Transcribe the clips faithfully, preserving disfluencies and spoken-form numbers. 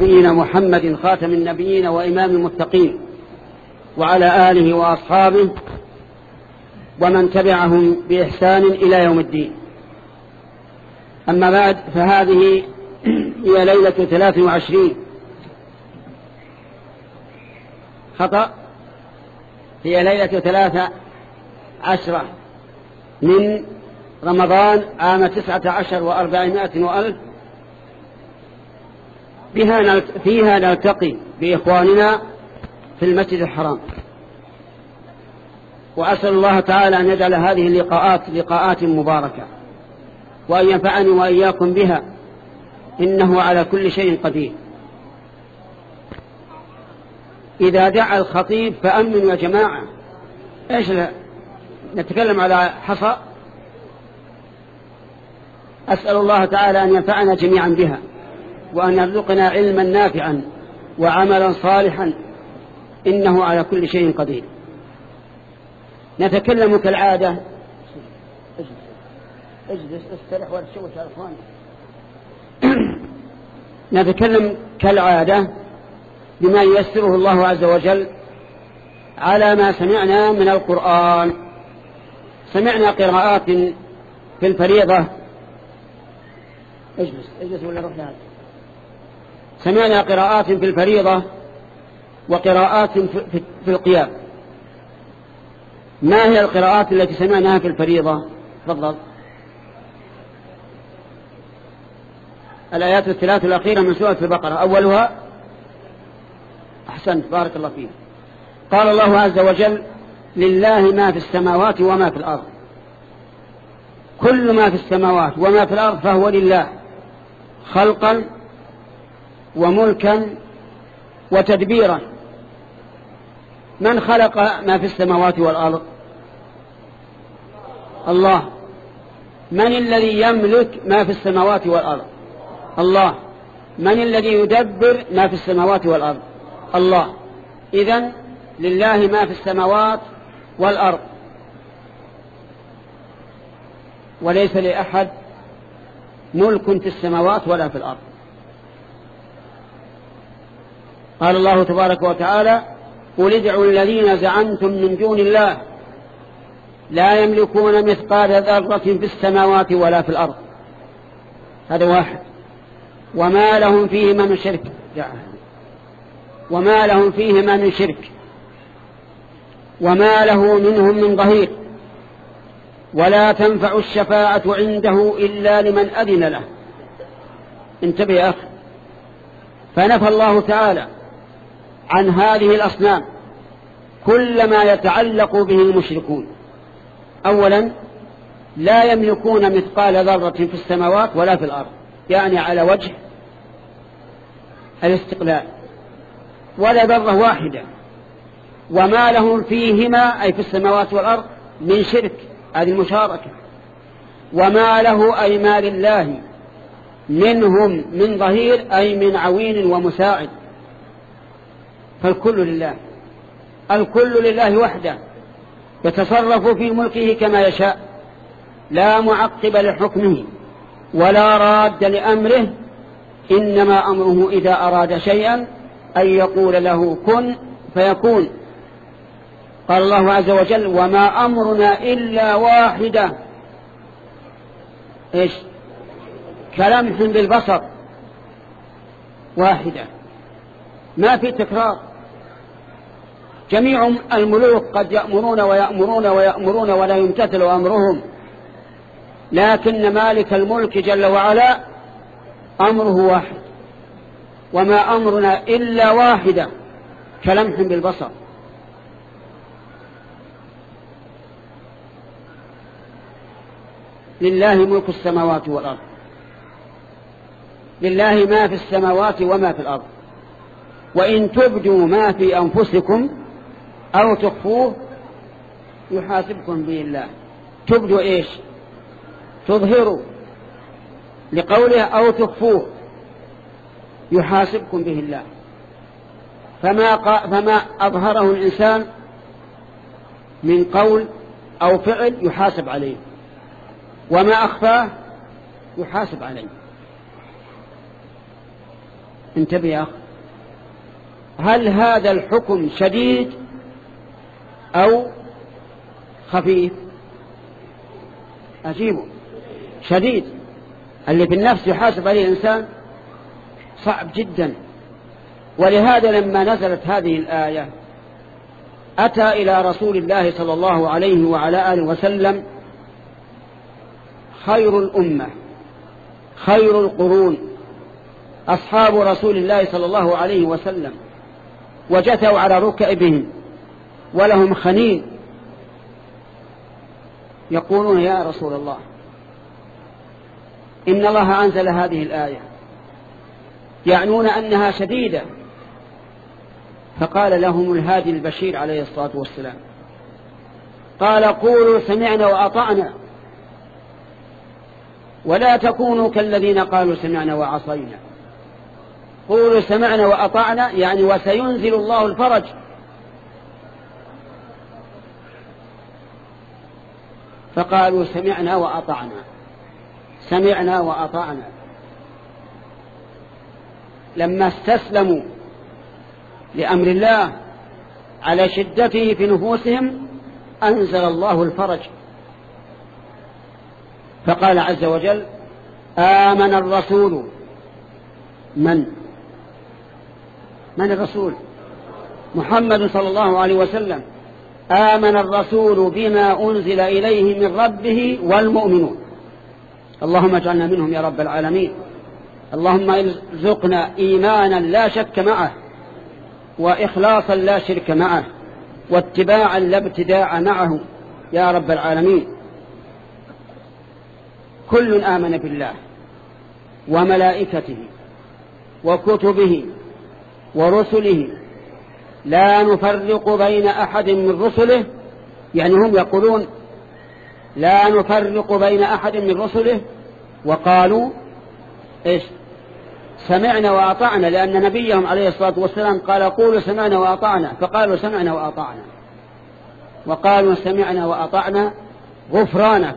نبينا محمد خاتم النبيين وإمام المتقين وعلى آله وأصحابه ومن تبعهم بإحسان إلى يوم الدين. أما بعد، فهذه هي ليلة ثلاث وعشرين خطأ هي ليلة ثلاث عشرة من رمضان عام تسعة عشر وأربعمائة وألف. بها فيها نلتقي بإخواننا في المسجد الحرام، وأسأل الله تعالى أن يجعل هذه اللقاءات لقاءات مباركة، وأن ينفعني وإياكم بها، إنه على كل شيء قدير. إذا دعا الخطيب فأمنوا يا جماعة. إيش لا نتكلم على حصى؟ أسأل الله تعالى أن ينفعنا جميعا بها، وأن يرزقنا علما نافعا وعملا صالحا، إنه على كل شيء قدير. نتكلم كالعادة اجلس استرح ولا تشوش على اخوانك. نتكلم كالعادة بما ييسره الله عز وجل على ما سمعنا من القرآن. سمعنا قراءات في الفريضة. اجلس اجلس ولا روح لهذا. سمعنا قراءات في الفريضة وقراءات في القيام. ما هي القراءات التي سمعناها في الفريضة؟ تفضل. الآيات الثلاث الأخيرة من سورة البقرة. أولها أحسنت بارك الله فيك. قال الله عز وجل: لله ما في السماوات وما في الأرض. كل ما في السماوات وما في الأرض فهو لله، خلقا وملكا وتدبيرا. من خلق ما في السماوات والأرض؟ الله. من الذي يملك ما في السماوات والأرض؟ الله. من الذي يدبر ما في السماوات والأرض؟ الله. إذن لله ما في السماوات والأرض، وليس لأحد ملك في السماوات ولا في الأرض. قال الله تبارك وتعالى: قل ادعوا الذين زعمتم من دون الله لا يملكون مثقال ذرة في السماوات ولا في الأرض. هذا واحد. وما لهم فيهما من شرك وما لهم فيهما من شرك وما له منهم من ظهير ولا تنفع الشفاعة عنده إلا لمن أذن له. انتبه يا أخي. فنفى الله تعالى عن هذه الأصنام كل ما يتعلق به المشركون. أولا، لا يملكون مثقال ذرة في السماوات ولا في الأرض، يعني على وجه الاستقلال، ولا ذرة واحدة. وما لهم فيهما أي في السماوات والأرض من شرك، هذه المشاركة. وما له أي ما لله منهم من ظهير أي من عوين ومساعد. فالكل لله، الكل لله وحده، يتصرف في ملكه كما يشاء، لا معقب لحكمه ولا راد لأمره. إنما أمره إذا أراد شيئا أن يقول له كن فيكون. قال الله عز وجل: وما أمرنا إلا واحدة. إيش؟ كلمح بالبصر، واحدة، ما في تكرار. جميع الملوك قد يأمرون ويأمرون ويأمرون ولا يمتثل أمرهم، لكن مالك الملك جل وعلا أمره واحد. وما أمرنا إلا واحدة كلمح بالبصر. لله ملك السماوات والأرض. لله ما في السماوات وما في الأرض. وإن تبدوا ما في أنفسكم أو تخفوه يحاسبكم به الله. تبدوا إيش؟ تظهروا، لقوله أو تخفوه يحاسبكم به الله. فما, فما أظهره الإنسان من قول أو فعل يحاسب عليه، وما أخفاه يحاسب عليه. انتبه يا أخي، هل هذا الحكم شديد أو خفيف؟ أجيبه شديد، اللي في النفس يحاسب عليه الإنسان صعب جدا. ولهذا لما نزلت هذه الآية أتى إلى رسول الله صلى الله عليه وعلى آله وسلم خير الأمة خير القرون أصحاب رسول الله صلى الله عليه وسلم، وجثوا على ركبهم ولهم خنين يقولون يا رسول الله إن الله أنزل هذه الآية، يعنون أنها شديدة. فقال لهم الهادي البشير عليه الصلاة والسلام، قال قولوا سمعنا وأطعنا ولا تكونوا كالذين قالوا سمعنا وعصينا. قولوا سمعنا وأطعنا يعني وسينزل الله الفرج. فقالوا سمعنا وأطعنا سمعنا وأطعنا. لما استسلموا لأمر الله على شدته في نفوسهم أنزل الله الفرج. فقال عز وجل آمن الرسول. من من الرسول؟ محمد صلى الله عليه وسلم. آمن الرسول بما أنزل إليه من ربه والمؤمنون. اللهم اجعلنا منهم يا رب العالمين. اللهم ارزقنا إيمانا لا شك معه، وإخلاصا لا شرك معه، واتباعا لا ابتداع معه يا رب العالمين. كل آمن بالله وملائكته وكتبه ورسله لا نفرق بين أحد من رسله، يعني هم يقولون لا نفرق بين أحد من رسله. وقالوا إيش؟ سمعنا وأطعنا، لأن نبيهم عليه الصلاة والسلام قال قولوا سمعنا وأطعنا، فقالوا سمعنا وأطعنا. وقالوا سمعنا وأطعنا غفرانك.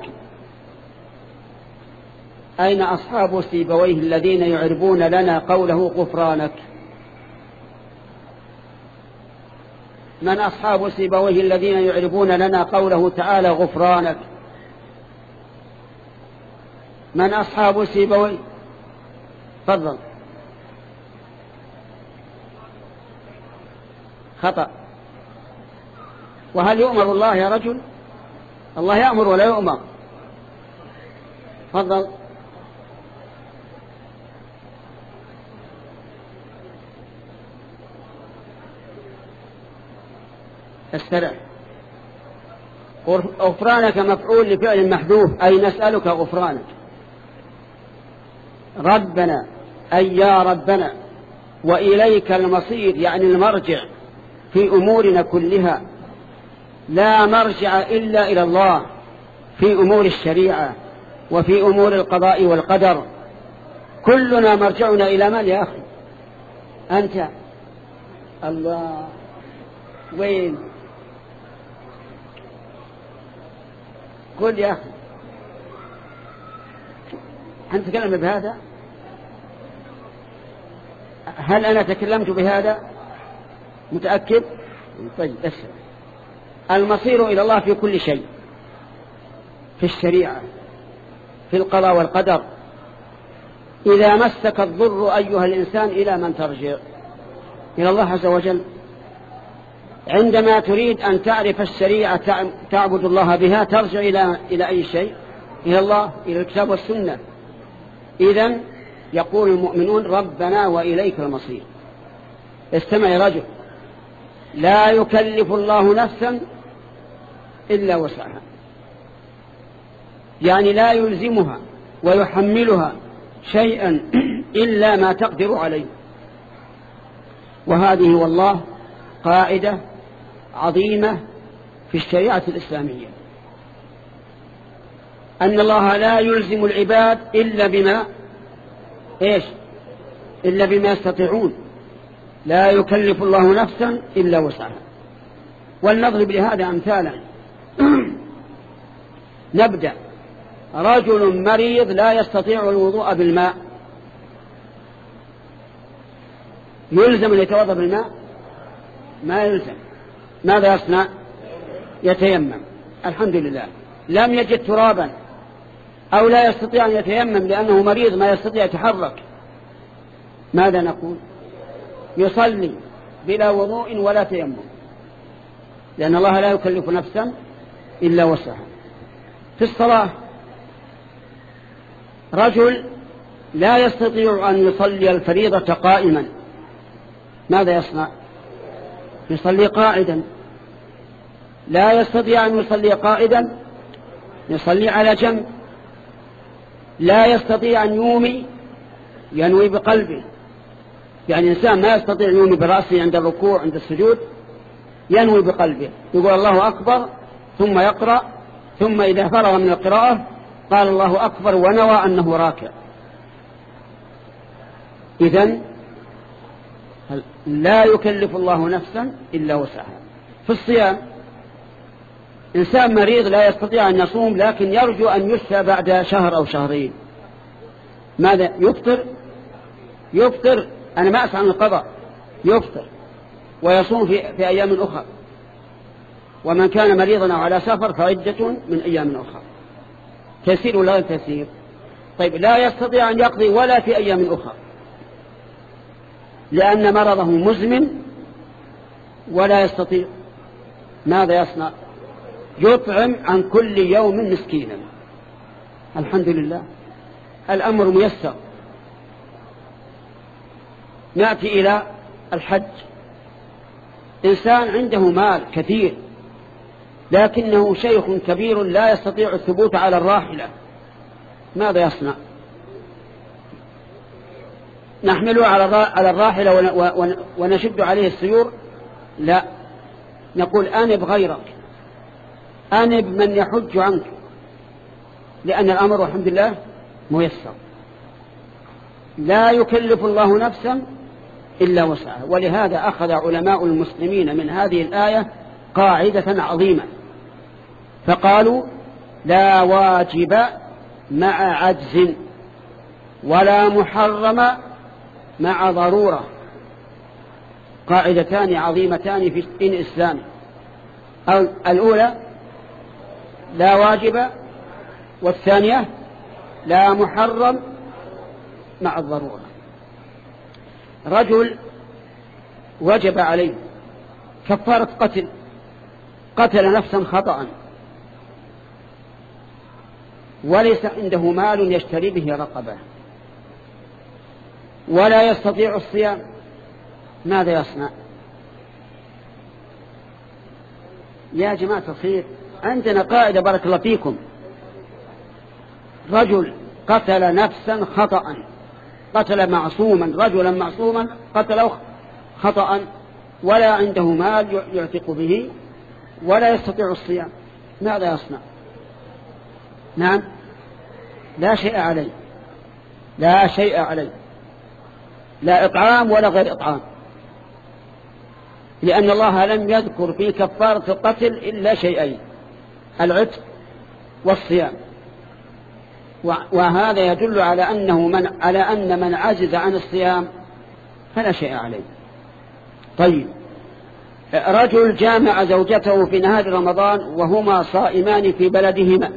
أين أصحاب سيبويه الذين يعربون لنا قوله غفرانك؟ من أصحاب سيبويه الذين يعربون لنا قوله تعالى غفرانك؟ من أصحاب سيبويه؟ تفضل. خطأ. وهل يؤمر الله يا رجل؟ الله يأمر ولا يؤمر. تفضل. استرع. غفرانك مفعول لفعل محذوف، أي نسألك غفرانك. ربنا أي يا ربنا، وإليك المصير يعني المرجع في أمورنا كلها. لا مرجع إلا إلى الله في أمور الشريعة وفي أمور القضاء والقدر. كلنا مرجعنا إلى من يا أخي؟ أنت. الله. وين؟ قل يا أخي، أنت تكلم بهذا؟ هل أنا تكلمت بهذا؟ متأكد؟ طيب اسمع. المصير إلى الله في كل شيء، في الشريعة، في القضاء والقدر. إذا مسك الضر أيها الإنسان إلى من ترجع؟ إلى الله عز وجل. عندما تريد أن تعرف الشريعة تعبد الله بها ترجع إلى إلى أي شيء؟ إلى الله، إلى الكتاب والسنة. إذن يقول المؤمنون ربنا وإليك المصير. استمع يا رجل، لا يكلف الله نفسا إلا وسعها، يعني لا يلزمها ويحملها شيئا إلا ما تقدر عليه. وهذه والله قاعدة عظيمة في الشريعة الإسلامية، أن الله لا يلزم العباد إلا بما إيش؟ إلا بما يستطيعون. لا يكلف الله نفسا إلا وسعها. ولنضرب لهذا أمثالا. نبدأ. رجل مريض لا يستطيع الوضوء بالماء، يلزم أن يتوضأ بالماء؟ ما يلزم. ماذا يصنع؟ يتيمم. الحمد لله. لم يجد ترابا أو لا يستطيع أن يتيمم لأنه مريض ما يستطيع يتحرك، ماذا نقول؟ يصلي بلا وضوء ولا تيمم، لأن الله لا يكلف نفسا إلا وسعها. في الصلاة رجل لا يستطيع أن يصلي الفريضة قائما، ماذا يصنع؟ يصلي قاعدا. لا يستطيع أن يصلي قائدا، يصلي على جنب. لا يستطيع أن يومي، ينوي بقلبه. يعني إنسان ما يستطيع يومي برأسه عند الركوع عند السجود، ينوي بقلبه، يقول الله أكبر ثم يقرأ، ثم إذا فرغ من القراءة قال الله أكبر ونوى أنه راكع. إذن لا يكلف الله نفسا إلا وسعها. في الصيام إنسان مريض لا يستطيع أن يصوم لكن يرجو أن يشفى بعد شهر أو شهرين، ماذا يفطر؟ يفطر. أنا ما أسعى عن القضاء، يفطر ويصوم في, في أيام أخرى. ومن كان مريضا أو على سفر فعدة من أيام أخرى. تيسير ولا تيسير؟ طيب لا يستطيع أن يقضي ولا في أيام أخرى لأن مرضه مزمن ولا يستطيع، ماذا يصنع؟ يطعم عن كل يوم مسكينا. الحمد لله، الأمر ميسر. نأتي إلى الحج. إنسان عنده مال كثير لكنه شيخ كبير لا يستطيع الثبوت على الراحلة، ماذا يصنع؟ نحمله على الراحلة ونشد عليه السيور؟ لا، نقول أنب غيرك، أنب من يحج عنك، لأن الأمر الحمد لله ميسر. لا يكلف الله نفسا إلا وسعها. ولهذا أخذ علماء المسلمين من هذه الآية قاعدة عظيمة فقالوا: لا واجب مع عجز ولا محرم مع ضرورة. قاعدتان عظيمتان في الدين الإسلامي. الأولى لا واجب، والثانية لا محرم مع الضرورة. رجل وجب عليه كفارة قتل، قتل نفسا خطأ وليس عنده مال يشتري به رقبة ولا يستطيع الصيام، ماذا يصنع؟ يا جماعة الخير، عندنا قاعدة بارك الله فيكم. رجل قتل نفسا خطأ، قتل معصوما، رجلا معصوما قتله خطأ ولا عنده مال يعتق به ولا يستطيع الصيام، ماذا يصنع؟ نعم، لا شيء عليه، لا شيء عليه، لا إطعام ولا غير إطعام، لأن الله لم يذكر في كفارة القتل إلا شيئين: العتق والصيام. وهذا يدل على أنه من على أن من عجز عن الصيام فلا شيء عليه. طيب، رجل جامع زوجته في نهار رمضان وهما صائمان في بلدهما،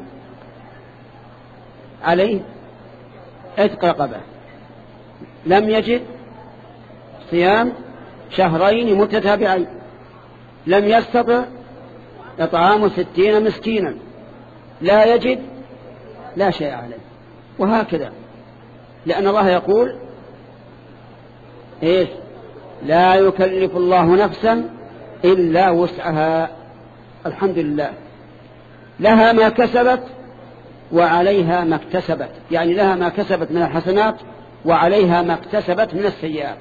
عليه عتق رقبة. لم يجد صيام شهرين متتابعين، لم يستطع إطعام ستين مسكينا، لا يجد، لا شيء عليه. وهكذا، لأن الله يقول إيش؟ لا يكلف الله نفسا إلا وسعها. الحمد لله، لها ما كسبت وعليها ما اكتسبت، يعني لها ما كسبت من الحسنات وعليها ما اكتسبت من السيئات.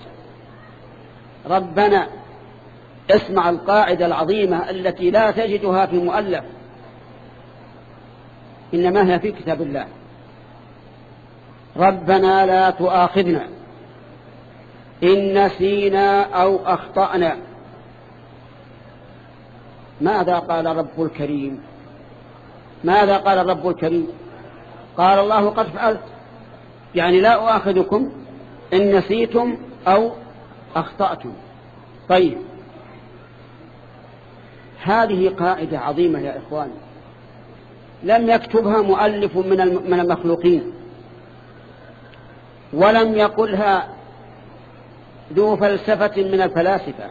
ربنا اسمع القاعدة العظيمة التي لا تجدها في مؤلف، إنما هي في كتاب الله: ربنا لا تؤاخذنا إن نسينا أو أخطأنا. ماذا قال رب الكريم؟ ماذا قال الرب الكريم؟ قال الله: قد فعلت، يعني لا أؤاخذكم إن نسيتم أو أخطأتم. طيب، هذه قاعدة عظيمة يا إخوان، لم يكتبها مؤلف من المخلوقين، ولم يقلها ذو فلسفة من الفلاسفة،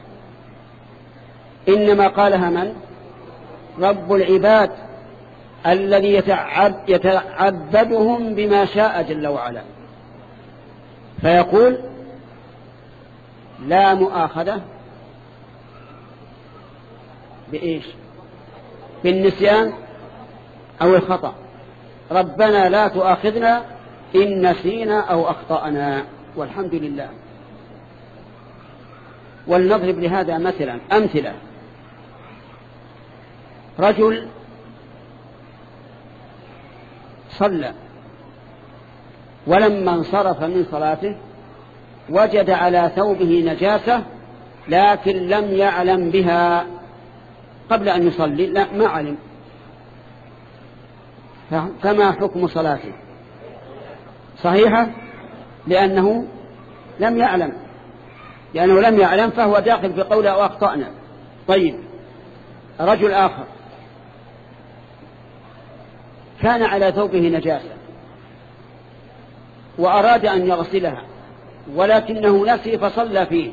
إنما قالها من؟ رب العباد الذي يتعبدهم بما شاء جل وعلا، فيقول لا مؤاخذة بإيش؟ بالنسيان أو الخطأ، ربنا لا تؤاخذنا إن نسينا أو أخطأنا، والحمد لله. ولنضرب لهذا مثلا أمثلة. رجل صلى ولما انصرف من صلاته وجد على ثوبه نجاسة، لكن لم يعلم بها قبل أن يصلي، لا ما علم، فما حكم صلاته؟ صحيحة، لأنه لم يعلم، لأنه لم يعلم فهو داخل في قوله أو أخطأنا. طيب، رجل آخر كان على ثوبه نجاسة وأراد أن يغسلها ولكنه نسي فصلى فيه.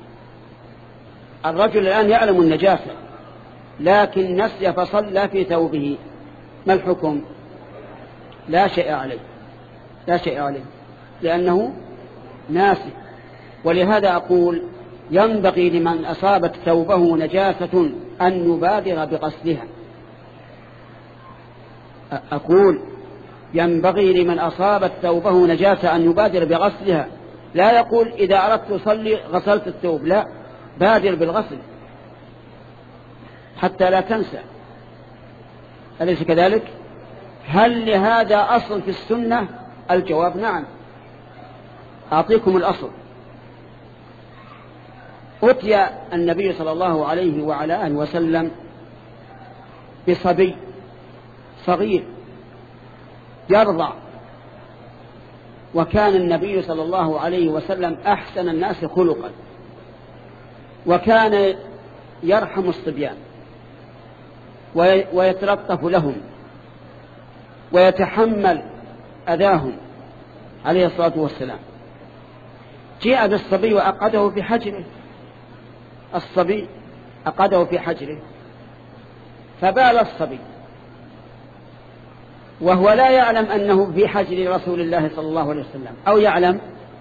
الرجل الآن يعلم النجاسة لكن نسي فصلى في ثوبه، ما الحكم؟ لا شيء عليه، لا شيء عليه لأنه ناسي. ولهذا أقول ينبغي لمن أصابت ثوبه نجاسة أن يبادر بغسلها. أقول ينبغي لمن أصابت ثوبه نجاسة أن يبادر بغسلها، لا يقول إذا أردت أصلي غسلت الثوب، لا، بادر بالغسل حتى لا تنسى. أليس كذلك؟ هل لهذا أصل في السنة؟ الجواب نعم. أعطيكم الأصل. أتي النبي صلى الله عليه وعلى آله وسلم بصبي صغير يرضع، وكان النبي صلى الله عليه وسلم أحسن الناس خلقا، وكان يرحم الصبيان ويتلطف لهم ويتحمل أذاهم عليه الصلاة والسلام. جاء بالصبي وأقعده في حجره، الصبي أقعده في حجره فبال الصبي وهو لا يعلم أنه في حجر رسول الله صلى الله عليه وسلم، أو يعلم؟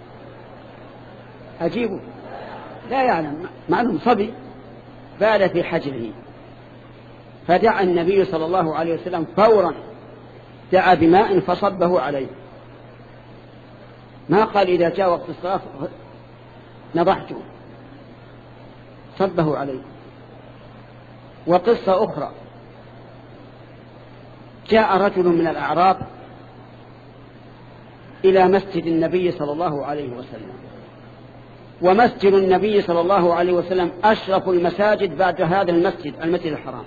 أجيبه، لا يعلم، معلوم صبي بال في حجره. فدعا النبي صلى الله عليه وسلم فورا، دعا بماء فصبه عليه، ما قال إذا جاء وقت الصلاة نضحته، صبه عليه. وقصة أخرى، جاء رجل من الأعراب إلى مسجد النبي صلى الله عليه وسلم، ومسجد النبي صلى الله عليه وسلم أشرف المساجد بعد هذا المسجد، المسجد الحرام.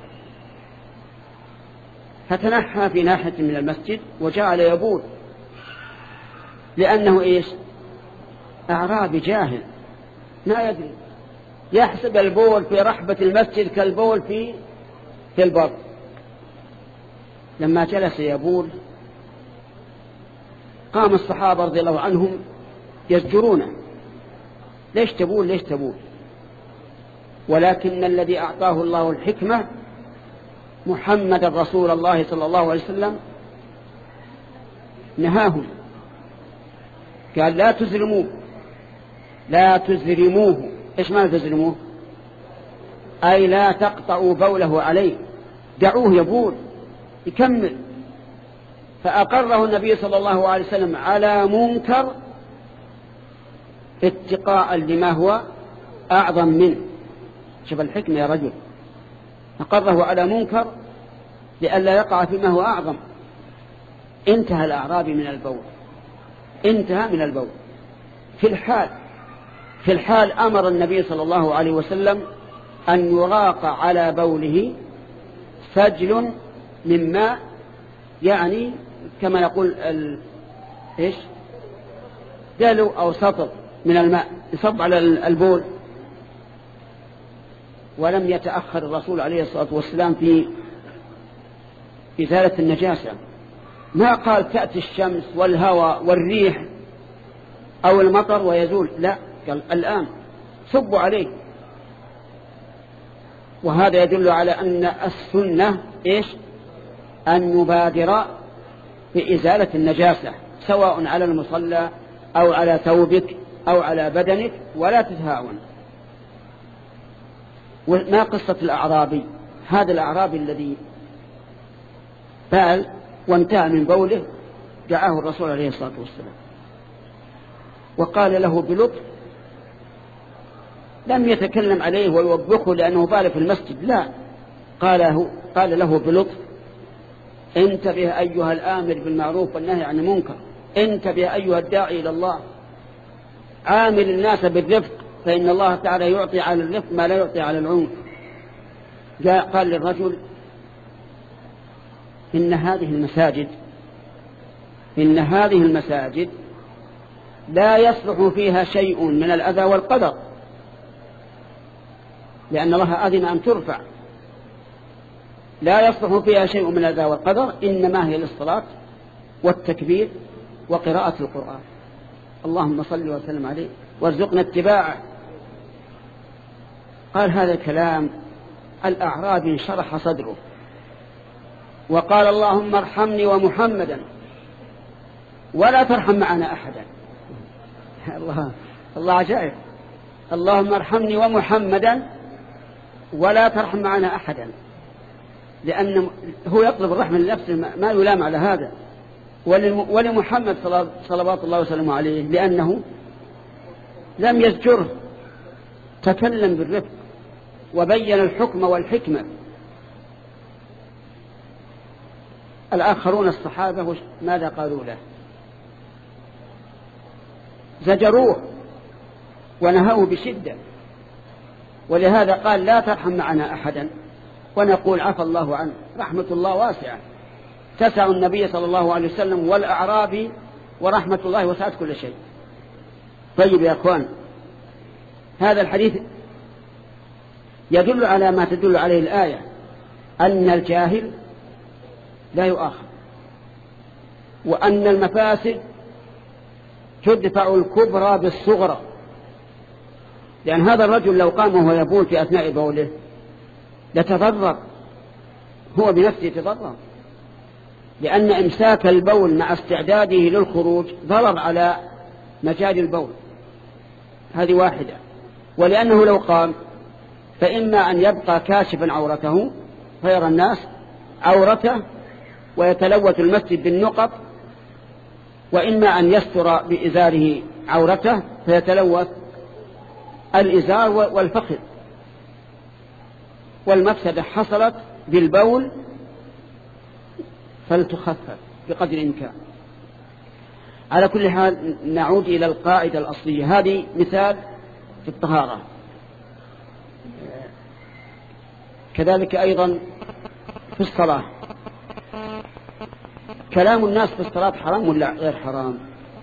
فتنحى في ناحية من المسجد وجعل يبول، لأنه إيش؟ أعرابي جاهل ما يدري، يحسب البول في رحبة المسجد كالبول في في البر. لما جلس يبول قام الصحابة رضي الله عنهم يزجرونه، ليش تبول ليش تبول؟ ولكن الذي أعطاه الله الحكمة محمد رسول الله صلى الله عليه وسلم نهاهم، قال لا تزرموه، لا تزرموه. إيش معنى تزرموه؟ أي لا تقطعوا بوله عليه، دعوه يبول يكمل. فأقره النبي صلى الله عليه وسلم على منكر اتقاء لما هو أعظم منه. شوف الحكمة يا رجل، أقره على منكر لئلا يقع فيما هو أعظم. انتهى الأعرابي من البول، انتهى من البول. في الحال في الحال أمر النبي صلى الله عليه وسلم أن يراق على بوله سجل من ماء، يعني كما نقول ال... إيش؟ دلو أو سطر من الماء يصب على البول، ولم يتأخر الرسول عليه الصلاة والسلام في إزالة النجاسة. ما قال تأتي الشمس والهواء والريح أو المطر ويزول، لا، قال الآن صبوا عليه. وهذا يدل على أن السنة إيش؟ أن نبادر بإزالة النجاسة سواء على المصلى أو على ثوبك أو على بدنك، ولا تتهاون. وما قصة الأعرابي؟ هذا الأعرابي الذي بال وانتهى من بوله دعاه الرسول عليه الصلاة والسلام وقال له بلطف، لم يتكلم عليه ويوبخه لأنه بال في المسجد، لا، قال, قال له بلطف: انتبه أيها الآمر بالمعروف والنهي عن المنكر، انتبه أيها الداعي إلى الله، عامل الناس بالرفق، فإن الله تعالى يعطي على الرفق ما لا يعطي على العنف. جاء قال للرجل: إن هذه المساجد إن هذه المساجد لا يصلح فيها شيء من الأذى والقدر، لأن الله أذن أن ترفع، لا يصلح فيها شيء من الأذى والقدر، إنما هي للصلاة والتكبير وقراءة القرآن. اللهم صل وسلم عليه وارزقنا اتباعه. قال هذا الكلام، الأعرابي انشرح صدره وقال: اللهم ارحمني ومحمدا ولا ترحم معنا أحدا. الله الله عجائب. اللهم ارحمني ومحمدا ولا ترحم معنا أحدا، لأن هو يطلب الرحمة لنفسه، ما يلام على هذا. ولمحمد صلوات الله وسلامه عليه لأنه لم يزجره، تكلم بالرفق وبين الحكم والحكمة. الآخرون الصحابة ماذا قالوا له؟ زجروه ونهوه بشدة، ولهذا قال: لا ترحم معنا أحدا. ونقول: عفى الله عنه، رحمة الله واسعة تسع النبي صلى الله عليه وسلم والأعرابي، ورحمة الله وسعت كل شيء. طيب يا أخوان، هذا الحديث يدل على ما تدل عليه الآية، أن الجاهل لا يؤاخذ، وأن المفاسد تدفع الكبرى بالصغرى. لأن هذا الرجل لو قام وهو يبول في أثناء بوله لتضرر، هو بنفسه يتضرر، لأن إمساك البول مع استعداده للخروج ضرر على مجال البول، هذه واحدة. ولأنه لو قام فإما أن يبقى كاشفا عورته فيرى الناس عورته ويتلوث المسجد بالنقط، وإما أن يستر بإزاره عورته فيتلوث الإزار والفخذ، والمفسدة حصلت بالبول، فلتخفف بقدر الإمكان. على كل حال نعود إلى القاعدة الأصلية. هذه مثال في الطهارة، كذلك أيضا في الصلاة. كلام الناس في الصلاة حرام ولا غير حرام؟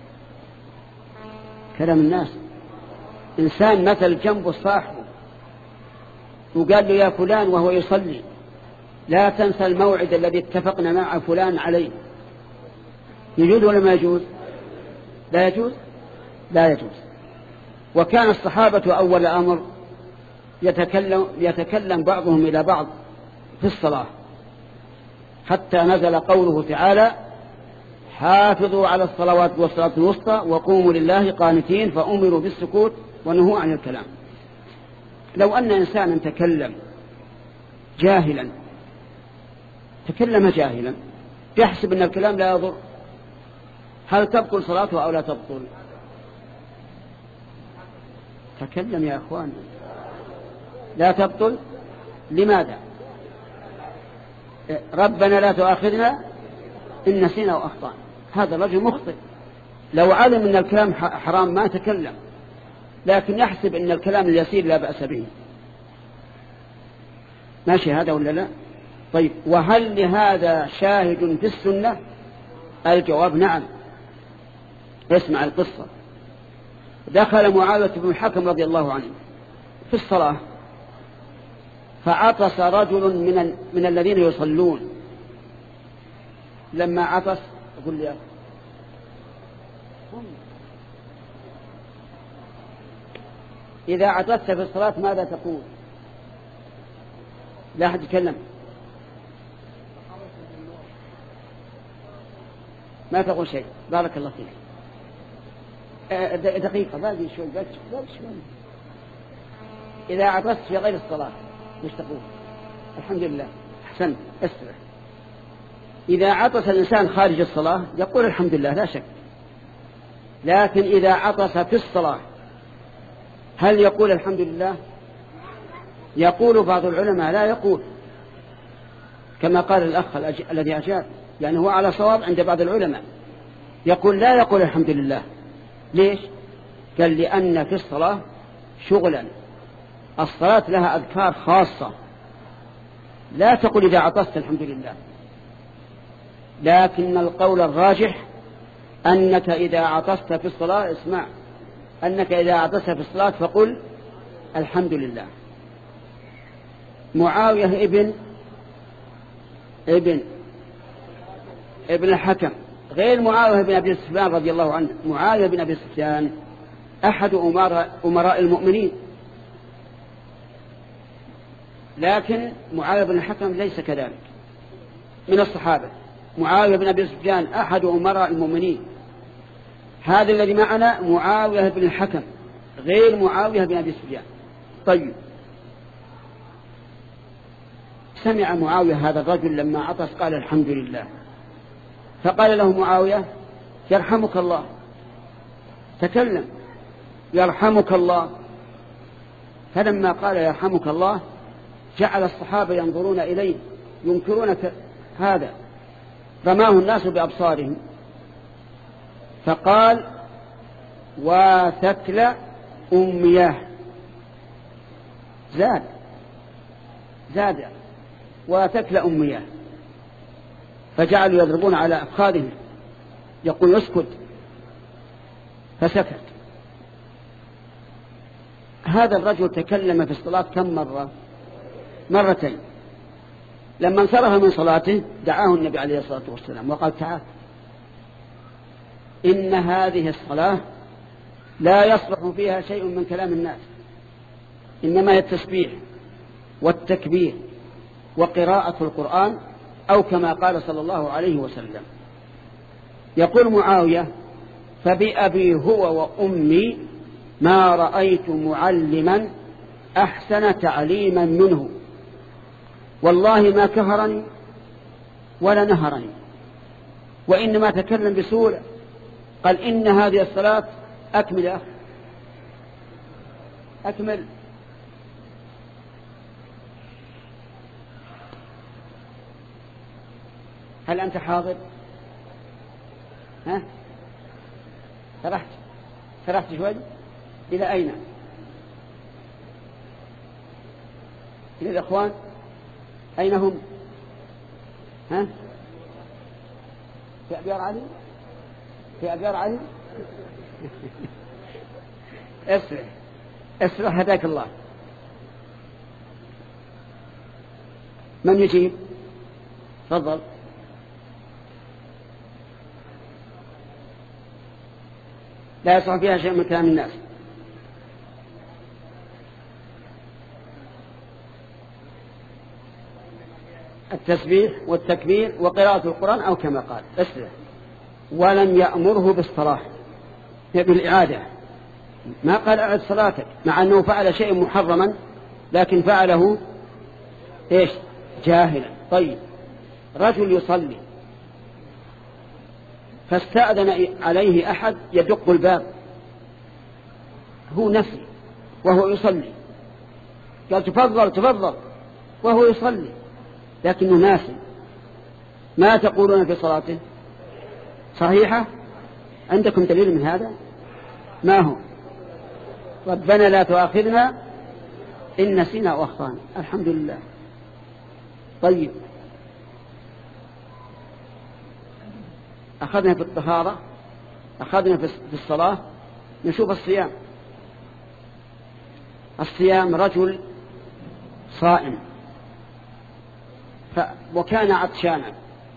كلام الناس، إنسان مثل جنبه صاحبه وقال له: يا فلان وهو يصلي، لا تنسى الموعد الذي اتفقنا مع فلان عليه، يجوز ولا ما يجوز؟ لا يجوز، لا يجوز. وكان الصحابة أول أمر يتكلم, يتكلم بعضهم إلى بعض في الصلاة، حتى نزل قوله تعالى: حافظوا على الصلوات والصلاة الوسطى وقوموا لله قانتين، فأمروا بالسكوت ونهوا عن الكلام. لو أن إنسانا تكلم جاهلا تكلم جاهلا يحسب أن الكلام لا يضر، هل تبطل صلاته أو لا تبطل؟ تكلم يا أخوان، لا تبطل. لماذا؟ ربنا لا تؤاخذنا إن نسينا وأخطأنا. هذا الرجل مخطئ، لو علم أن الكلام حرام ما تكلم، لكن يحسب أن الكلام اليسير لا بأس به. ماشي هذا ولا لا؟ طيب، وهل لهذا شاهد في السنة؟ الجواب نعم. اسمع القصة. دخل معاوية بن الحكم رضي الله عنه في الصلاة فعطس رجل من, ال... من الذين يصلون. لما عطس أقول لي إذا عطست في الصلاة ماذا تقول؟ لا أحد يتكلم، ما تقول شيء. بارك الله فيك. دقيقة باقي شوي باقي شوي. إذا عطست في غير الصلاة مش تقول؟ الحمد لله، أحسنت، استرح. إذا عطس الإنسان خارج الصلاة يقول الحمد لله لا شك، لكن إذا عطس في الصلاة هل يقول الحمد لله؟ يقول بعض العلماء لا يقول، كما قال الأخ الذي أجاب، يعني هو على صواب عند بعض العلماء، يقول لا يقول الحمد لله. ليش؟ قال لأن في الصلاة شغلا، الصلاة لها أذكار خاصة، لا تقول إذا عطست الحمد لله. لكن القول الراجح أنك إذا عطست في الصلاة، اسمع، أنك إذا عطست في الصلاة فقل الحمد لله. معاوية ابن ابن ابن الحكم، غير معاوية بن أبي سفيان رضي الله عنه. معاوية بن أبي سفيان أحد أمراء, أمراء المؤمنين، لكن معاوية بن الحكم ليس كذلك من الصحابة. معاوية بن أبي سفيان أحد أمراء المؤمنين، هذا الذي معنا معاوية بن الحكم غير معاوية بن أبي سفيان. طيب، سمع معاوية هذا الرجل لما عطس قال الحمد لله، فقال له معاوية يرحمك الله، تكلم يرحمك الله. فلما قال يرحمك الله جعل الصحابة ينظرون إليه ينكرون هذا، رماه الناس بأبصارهم، فقال وثكل أمياه، زاد زاد وثكل أمياه، فجعلوا يضربون على أفخاذهم يقول اسكت، فسكت. هذا الرجل تكلم في الصلاة كم مرة؟ مرتين. لما انصرف من صلاته دعاه النبي عليه الصلاة والسلام وقال تعال، إن هذه الصلاة لا يصلح فيها شيء من كلام الناس، إنما هي التسبيح والتكبير وقراءة القرآن، أو كما قال صلى الله عليه وسلم. يقول معاوية فبأبي هو وأمي ما رأيت معلما أحسن تعليما منه، والله ما كهرني ولا نهرني، وإنما تكلم بسهولة. قال إن هذه الصلاة أكمل يا أخي أكمل. هل أنت حاضر؟ ها؟ سرحت سرحت شوي. إلى أين؟ إلى الإخوان، أين هم؟ ها؟ في أبيار علي؟ في أبيار علي؟ اسرع اسرع هداك الله. من يجيب؟ تفضل. لا يصح فيها شيء من كلام الناس. التسبيح والتكبير وقراءة القرآن أو كما قال. اسرع. ولم يأمره بالصلاة بالإعادة، ما قال أعد صلاتك، مع أنه فعل شيء محرما لكن فعله إيش؟ جاهلا. طيب، رجل يصلي فاستأذن عليه أحد يدق الباب، هو نسي وهو يصلي، قال تفضل تفضل وهو يصلي لكنه ناسي، ما تقولون في صلاته؟ صحيحة؟ عندكم دليل من هذا؟ ما هو؟ ربنا لا تؤاخذنا إن نسينا وأخطأنا. الحمد لله. طيب، أخذنا في الطهارة، أخذنا في الصلاة، نشوف الصيام. الصيام رجل صائم ف... وكان عطشانا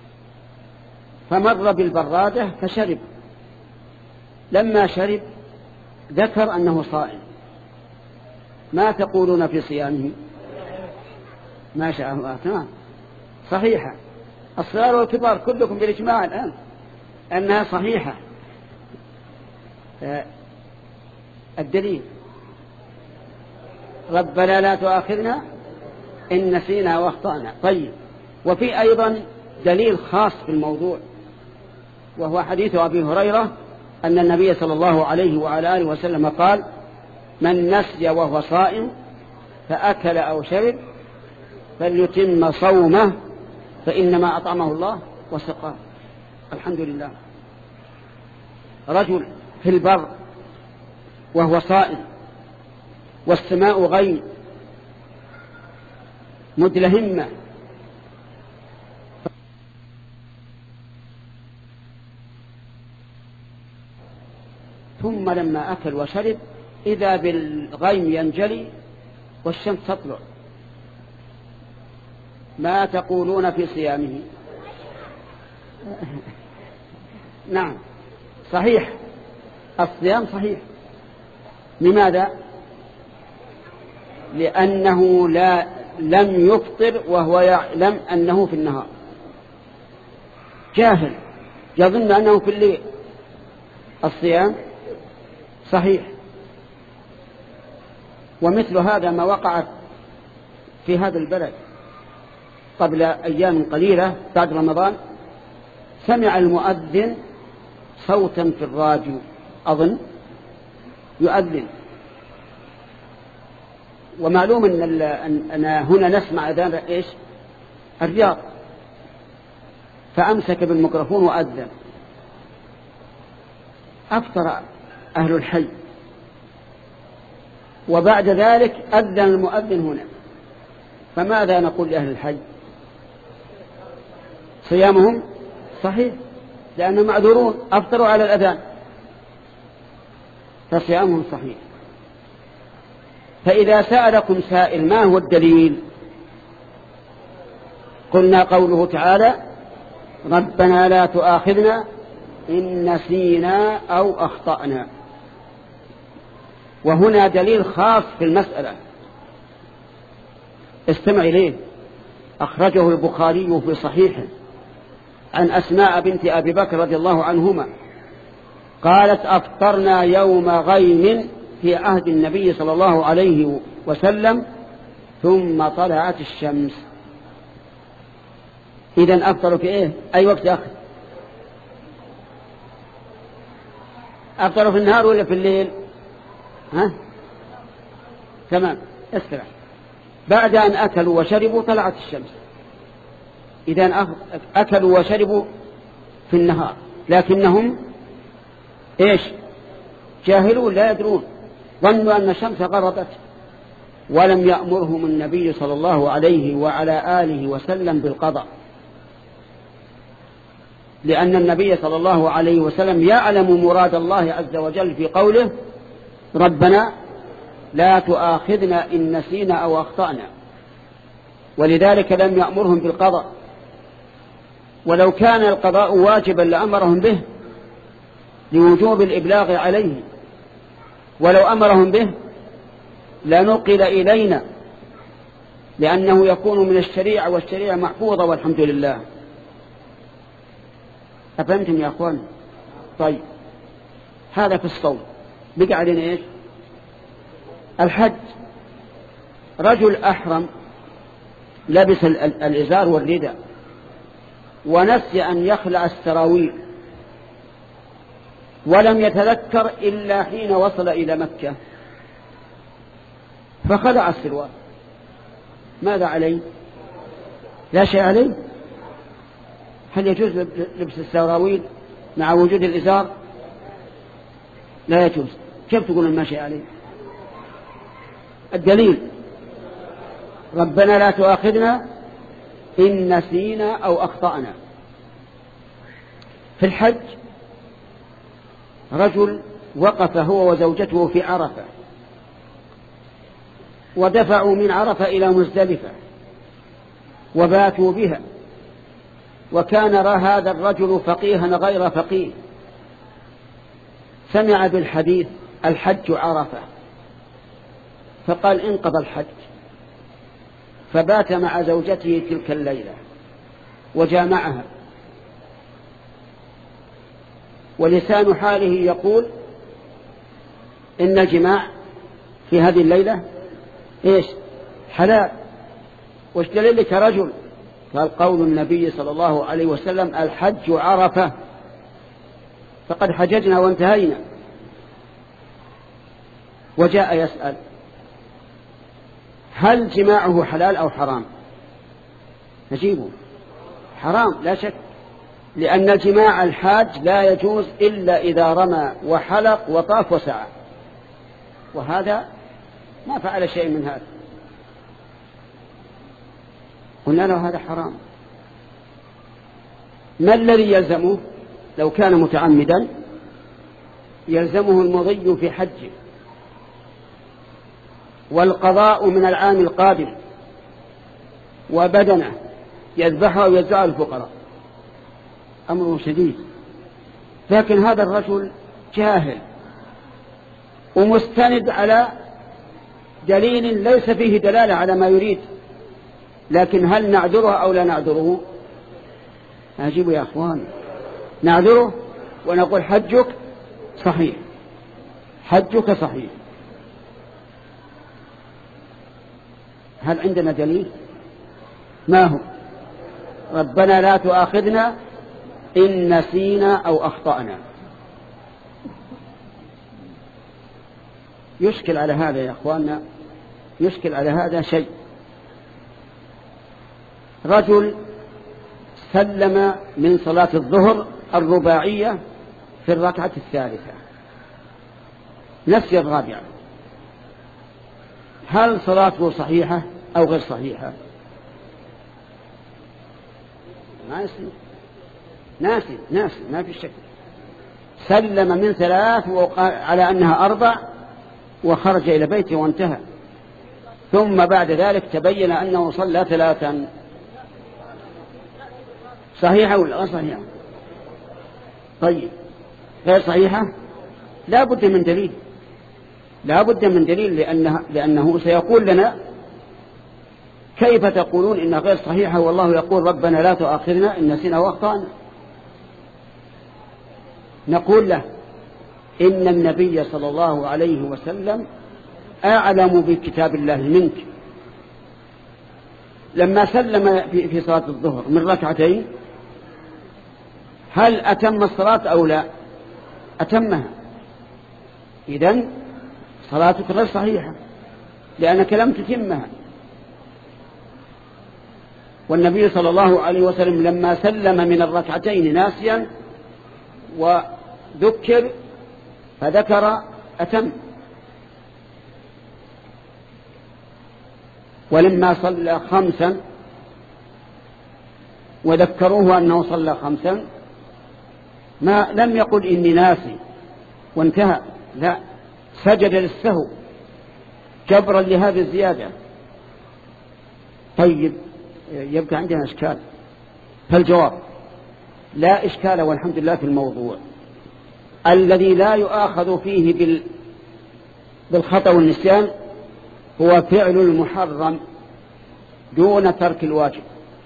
فمر بالبرادة فشرب، لما شرب ذكر أنه صائم، ما تقولون في صيامه؟ ما شاء الله، تمام، صحيحة. الصغار والكبار كلكم بالإجماع الآن أنها صحيحة. الدليل ربنا لا تؤاخذنا إن نسينا واخطأنا. طيب، وفي أيضا دليل خاص في الموضوع، وهو حديث أبي هريرة أن النبي صلى الله عليه وعلى آله وسلم قال: من نسي وهو صائم فأكل أو شرب فليتم صومه فإنما أطعمه الله وسقاه. الحمد لله. رجل في البر وهو صائم والسماء غيم مدلهمة، ثم لما أكل وشرب إذا بالغيم ينجلي والشمس تطلع. ما تقولون في صيامه؟ نعم صحيح، الصيام صحيح. لماذا؟ لأنه لا لم يفطر وهو يعلم أنه في النهار، جاهل يظن أنه في الليل. الصيام صحيح. ومثل هذا ما وقع في هذا البلد قبل أيام قليلة بعد رمضان، سمع المؤذن صوتا في الراديو أظن يؤذن، ومعلوم أن أننا هنا نسمع أذان إيش؟ الرياض، فأمسك بالميكروفون وأذن. أفطر أهل الحي، وبعد ذلك أذن المؤذن هنا، فماذا نقول لأهل الحي؟ صيامهم صحيح لأنهم معذورون، أفطروا على الأذان، فصيامهم صحيح. فإذا سألكم سائل ما هو الدليل؟ قلنا قوله تعالى: ربنا لا تؤاخذنا إن نسينا أو أخطأنا. وهنا دليل خاص في المسألة، استمع إليه. أخرجه البخاري في صحيحه عن أسماء بنت أبي بكر رضي الله عنهما قالت: أفطرنا يوم غيم في عهد النبي صلى الله عليه وسلم ثم طلعت الشمس. إذن أفطروا في إيه؟ أي وقت يا أخي؟ أفطروا في النهار ولا في الليل؟ ها؟ تمام، اسرع. بعد أن أكلوا وشربوا طلعت الشمس. إذن أكلوا وشربوا في النهار، لكنهم إيش؟ جاهلون لا يدرون، ظنوا أن الشمس غربت، ولم يأمرهم النبي صلى الله عليه وعلى آله وسلم بالقضاء، لأن النبي صلى الله عليه وسلم يعلم مراد الله عز وجل في قوله: ربنا لا تؤاخذنا إن نسينا أو أخطأنا، ولذلك لم يأمرهم بالقضاء. ولو كان القضاء واجبا لأمرهم به لوجوب الإبلاغ عليه، ولو أمرهم به لنقل إلينا، لأنه يكون من الشريعة، والشريعة محفوظة والحمد لله. أفهمتم يا أخوان؟ طيب، هذا في الصوم. بقى علينا إيش؟ الحج. رجل أحرم لبس الإزار والرداء ونسي أن يخلع السراويل، ولم يتذكر إلا حين وصل إلى مكة فخلع السروال. ماذا عليه؟ لا شيء عليه. هل يجوز لبس السراويل مع وجود الإزار؟ لا يجوز. كيف تقول ما شيء عليه؟ الدليل: ربنا لا تؤاخذنا إن نسينا أو أخطأنا. في الحج رجل وقف هو وزوجته في عرفة، ودفعوا من عرفة إلى مزدلفة وباتوا بها، وكان هذا الرجل فقيها غير فقيه، سمع بالحديث الحج عرفة، فقال انقضى الحج، فبات مع زوجته تلك الليلة وجامعها، ولسان حاله يقول إن الجماع في هذه الليلة إيش حلال. وش دليلك رجل؟ قال قول النبي صلى الله عليه وسلم الحج عرفة، فقد حججنا وانتهينا. وجاء يسأل هل جماعه حلال أو حرام؟ نجيبه حرام لا شك، لأن جماع الحاج لا يجوز إلا إذا رمى وحلق وطاف وسعى، وهذا ما فعل شيء من هذا. قلنا له هذا حرام. ما الذي يلزمه لو كان متعمدا؟ يلزمه المضي في حجه والقضاء من العام القادم وبدنه يذبحها ويوزعها الفقراء، أمره شديد. لكن هذا الرجل جاهل ومستند على دليل ليس فيه دلالة على ما يريد، لكن هل نعذره أو لا نعذره؟ أجيبوا يا أخوان، نعذره ونقول حجك صحيح، حجك صحيح. هل عندنا دليل؟ ما هو؟ ربنا لا تؤاخذنا إن نسينا أو أخطأنا. يشكل على هذا يا أخواننا، يشكل على هذا شيء. رجل سلم من صلاة الظهر الرباعية في الركعة الثالثة، نسي الرابعة، هل صلاته صحيحة أو غير صحيحة؟ ناسي ناسي ناسي ما في شك. سلم من ثلاث وقال على أنها أربع وخرج إلى بيته وانتهى، ثم بعد ذلك تبين أنه صلى ثلاثا. صحيحة ولا غير صحيحة؟ طيب غير صحيحة لا بد من دليل، لا بد من دليل، لأنه, لأنه سيقول لنا كيف تقولون إنها غير صحيحة والله يقول ربنا لا تؤاخذنا إن نسينا وأخطأنا؟ نقول له إن النبي صلى الله عليه وسلم أعلم بكتاب الله منك. لما سلم في صلاة الظهر من ركعتين هل أتم الصلاة أو لا؟ أتمها. إذن صلاتك غير صحيحة لأنك لم تتمها. والنبي صلى الله عليه وسلم لما سلم من الركعتين ناسيا وذكر فذكر أتم. ولما صلى خمسا وذكروه أنه صلى خمسا ما لم يقل إني ناسي وانتهى، لا، سجد للسهو جبرا لهذه الزيادة. طيب يبقى عندنا إشكال، فالجواب لا إشكال والحمد لله في الموضوع. الذي لا يؤاخذ فيه بالخطأ والنسيان هو فعل المحرم دون ترك الواجب.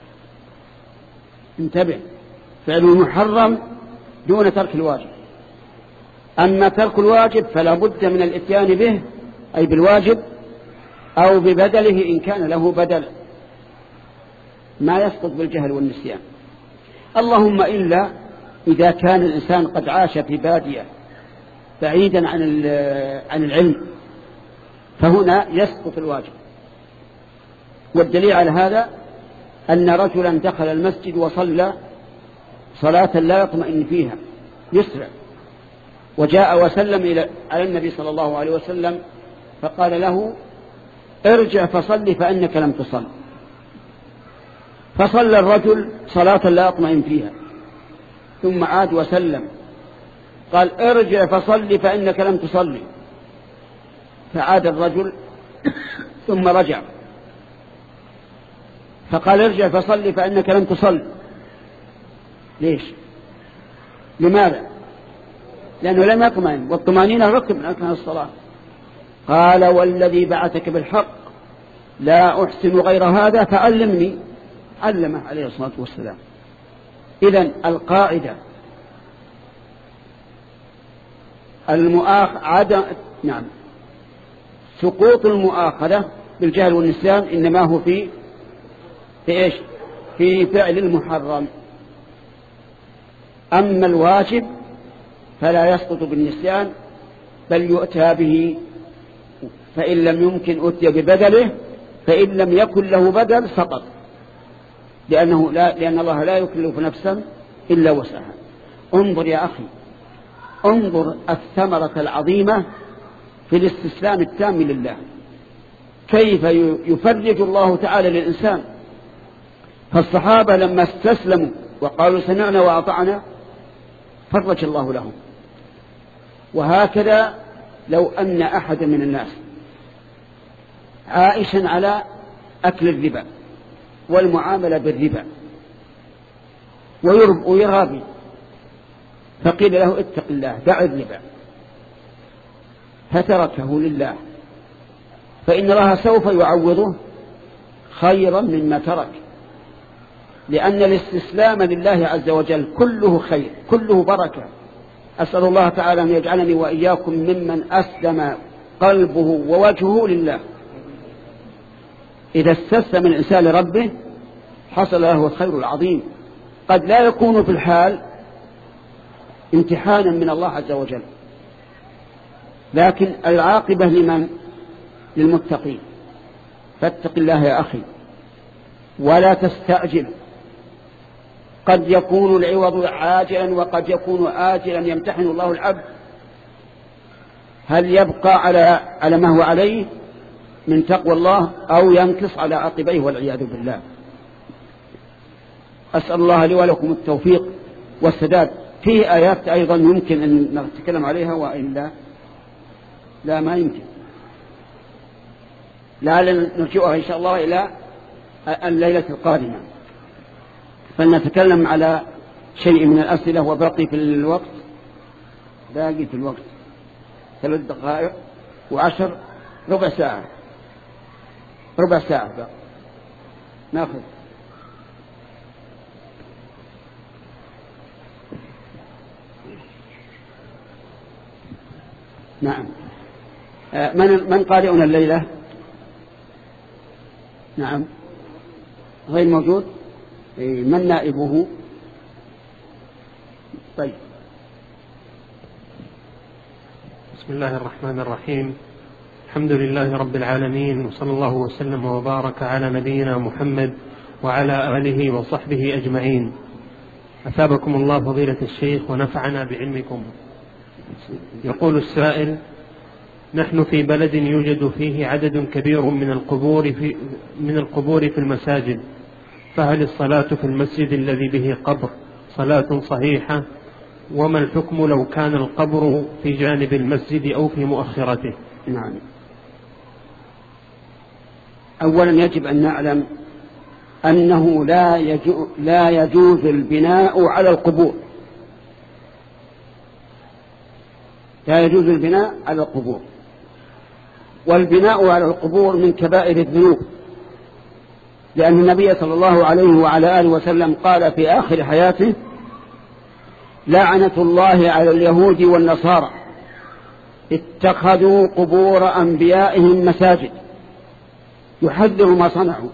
انتبه، فعل المحرم دون ترك الواجب. أما ترك الواجب فلا بد من الاتيان به، أي بالواجب أو ببدله إن كان له بدل، ما يسقط بالجهل والنسيان. اللهم إلا إذا كان الإنسان قد عاش في بادية بعيدا عن عن العلم، فهنا يسقط الواجب. والدليل على هذا أن رجلا دخل المسجد وصلى صلاة لا يطمئن فيها، يسرع، وجاء وسلم إلى على النبي صلى الله عليه وسلم فقال له ارجع فصل فإنك لم تصل. فصلى الرجل صلاة لا يطمئن فيها ثم عاد وسلم، قال ارجع فصلي فإنك لم تصلي، فعاد الرجل ثم رجع فقال ارجع فصلي فإنك لم تصلي. ليش؟ لماذا؟ لأنه لم يطمئن، والطمأنينة ركن من أركان الصلاة. قال والذي بعثك بالحق لا أحسن غير هذا فعلمني، علمه عليه الصلاة والسلام. إذن القاعدة المؤاخ عدم نعم سقوط المؤاخذة بالجهل والنسيان إنما هو في في إيش؟ في فعل المحرم. أما الواجب فلا يسقط بالنسيان بل يؤتى به، فإن لم يمكن أتي ببدله، فإن لم يكن له بدل سقط، لأنه لا لأن الله لا يكلف نفسا إلا وسعها. انظر يا أخي، انظر الثمرة العظيمة في الاستسلام التام لله، كيف يفرج الله تعالى للإنسان. فالصحابة لما استسلموا وقالوا سمعنا وأطعنا فرج الله لهم. وهكذا لو أن أحد من الناس عائشا على أكل الربا والمعاملة بالربا ويرغب، فقيل له اتق الله دع الربا، فتركه لله، فإن الله سوف يعوضه خيرا مما ترك، لأن الاستسلام لله عز وجل كله خير كله بركة. أسأل الله تعالى أن يجعلني وإياكم ممن أسلم قلبه ووجهه لله. إذا استسلم الإنسان لربه حصل له الخير العظيم، قد لا يكون في الحال امتحانا من الله عز وجل، لكن العاقبة لمن؟ للمتقين. فاتق الله يا أخي ولا تستعجل، قد يكون العوض عاجلا وقد يكون آجلا، يمتحن الله العبد هل يبقى على على ما هو عليه من تقوى الله أو ينكص على عقبيه والعياذ بالله. أسأل الله لي ولكم التوفيق والسداد. فيه آيات أيضا يمكن أن نتكلم عليها وإلا لا ما يمكن، لعلنا نرجعها إن شاء الله إلى الليلة القادمة، فلنتكلم على شيء من الأسئلة وبقي في الوقت، باقي في الوقت ثلاث دقائق وعشر ربع ساعة ربع ساعة بقى. ناخذ نعم. من من قارئنا الليلة؟ نعم غير موجود. من نائبه؟ طيب. بسم الله الرحمن الرحيم، الحمد لله رب العالمين، وصلى الله وسلم وبارك على نبينا محمد وعلى آله وصحبه أجمعين. أثابكم الله فضيلة الشيخ ونفعنا بعلمكم. يقول السائل: نحن في بلد يوجد فيه عدد كبير من القبور في, من القبور في المساجد، فهل الصلاة في المسجد الذي به قبر صلاة صحيحة؟ وما الحكم لو كان القبر في جانب المسجد أو في مؤخرته؟ نعم. أولا يجب أن نعلم أنه لا يجوز, لا يجوز البناء على القبور، لا يجوز البناء على القبور، والبناء على القبور من كبائر الذنوب، لأن النبي صلى الله عليه وعلى آله وسلم قال في آخر حياته: لعنة الله على اليهود والنصارى اتخذوا قبور أنبيائهم مساجد، يحذر ما صنعوا.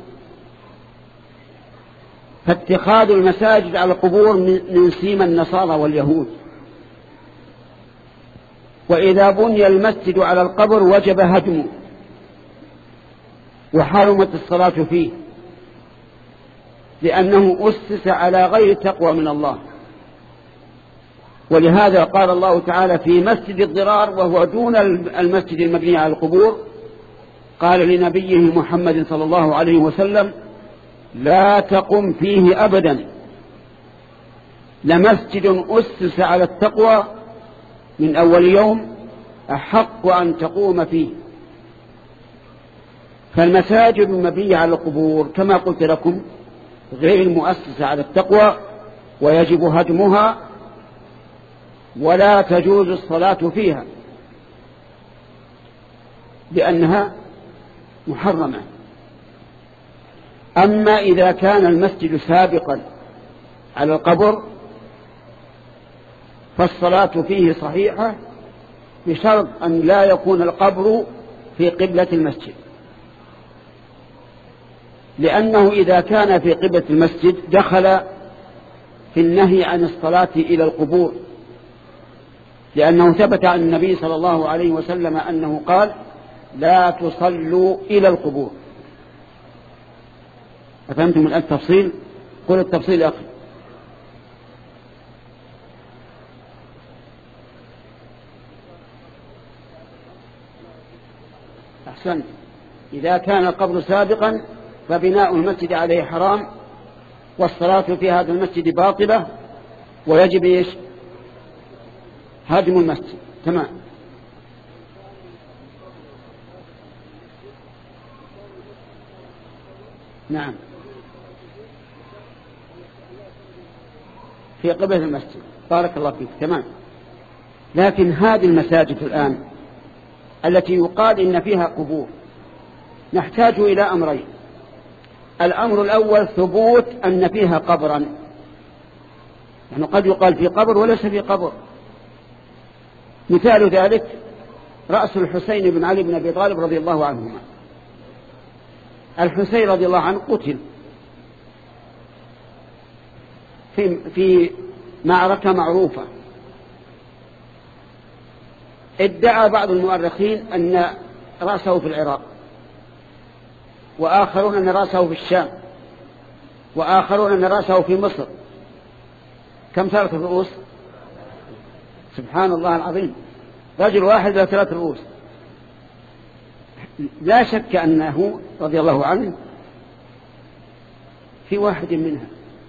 فاتخاذ المساجد على القبور من سيما النصارى واليهود، وإذا بني المسجد على القبر وجب هدمه وحرمت الصلاة فيه، لأنه أسس على غير تقوى من الله. ولهذا قال الله تعالى في مسجد الضرار وهو دون المسجد المبني على القبور، قال لنبيه محمد صلى الله عليه وسلم: لا تقم فيه أبدا، لمسجد أسس على التقوى من أول يوم أحق أن تقوم فيه. فالمساجد المبنية على القبور كما قلت لكم غير مؤسسة على التقوى، ويجب هدمها ولا تجوز الصلاة فيها لأنها محرمة. أما إذا كان المسجد سابقا على القبر فالصلاة فيه صحيحة بشرط أن لا يكون القبر في قبلة المسجد، لأنه إذا كان في قبلة المسجد دخل في النهي عن الصلاة إلى القبور، لأنه ثبت عن النبي صلى الله عليه وسلم أنه قال لا تصلوا إلى القبور. أفهمتم الآن التفصيل؟ قل التفصيل يا أخي. أحسنت. إذا كان القبر سابقا فبناء المسجد عليه حرام، والصلاة في هذا المسجد باطلة، ويجب إيش؟ هدم المسجد. تمام. نعم، في قبلة المسجد. بارك الله فيك. تمام. لكن هذه المساجد الآن التي يقال إن فيها قبور نحتاج إلى أمرين. الأمر الأول ثبوت أن فيها قبرا، يعني قد يقال في قبر وليس في قبر. مثال ذلك رأس الحسين بن علي بن أبي طالب رضي الله عنهما. الحسين رضي الله عنه قتل في, في معركة معروفة. ادعى بعض المؤرخين أن رأسه في العراق، وآخرون أن رأسه في الشام، وآخرون أن رأسه في مصر. كم صارت الرؤوس؟ سبحان الله العظيم، رجل واحد له ثلاث رؤوس. لا شك أنه رضي الله عنه في واحد منها،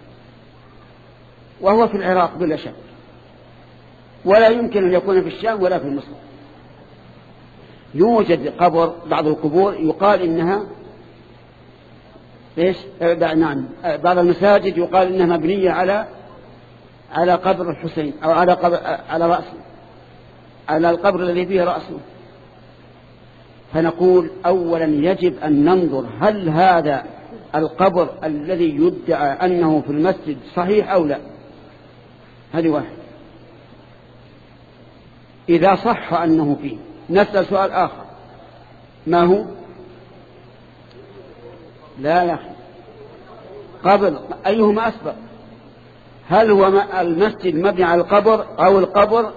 وهو في العراق بلا شك، ولا يمكن أن يكون في الشام ولا في مصر. يوجد قبر، بعض القبور يقال إنها إيش؟ نعم، بعض المساجد يقال إنها مبنية على على قبر الحسين، أو على قبر على رأسه، على القبر الذي فيه رأسه. فنقول أولا يجب أن ننظر هل هذا القبر الذي يدعى أنه في المسجد صحيح أو لا. هذه واحد. إذا صح أنه فيه نسأل سؤال آخر، ما هو؟ لا يا أخي، قبر أيهما أسبق؟ هل هو المسجد مبني على القبر أو القبر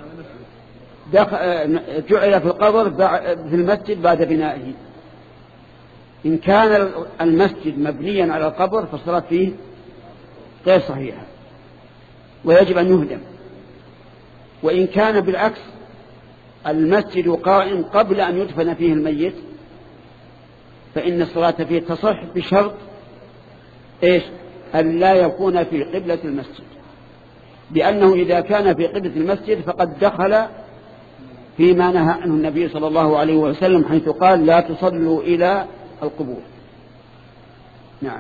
جعل في القبر في المسجد بعد بنائه؟ إن كان المسجد مبنيا على القبر فالصلاة فيه غير صحيحة ويجب أن يهدم. وإن كان بالعكس المسجد قائم قبل أن يدفن فيه الميت فإن الصلاة فيه تصح بشرط إيش؟ أن لا يكون في قبلة المسجد، لأنه إذا كان في قبلة المسجد فقد دخل فيما نهى عنه النبي صلى الله عليه وسلم حيث قال لا تصلوا إلى القبور. نعم.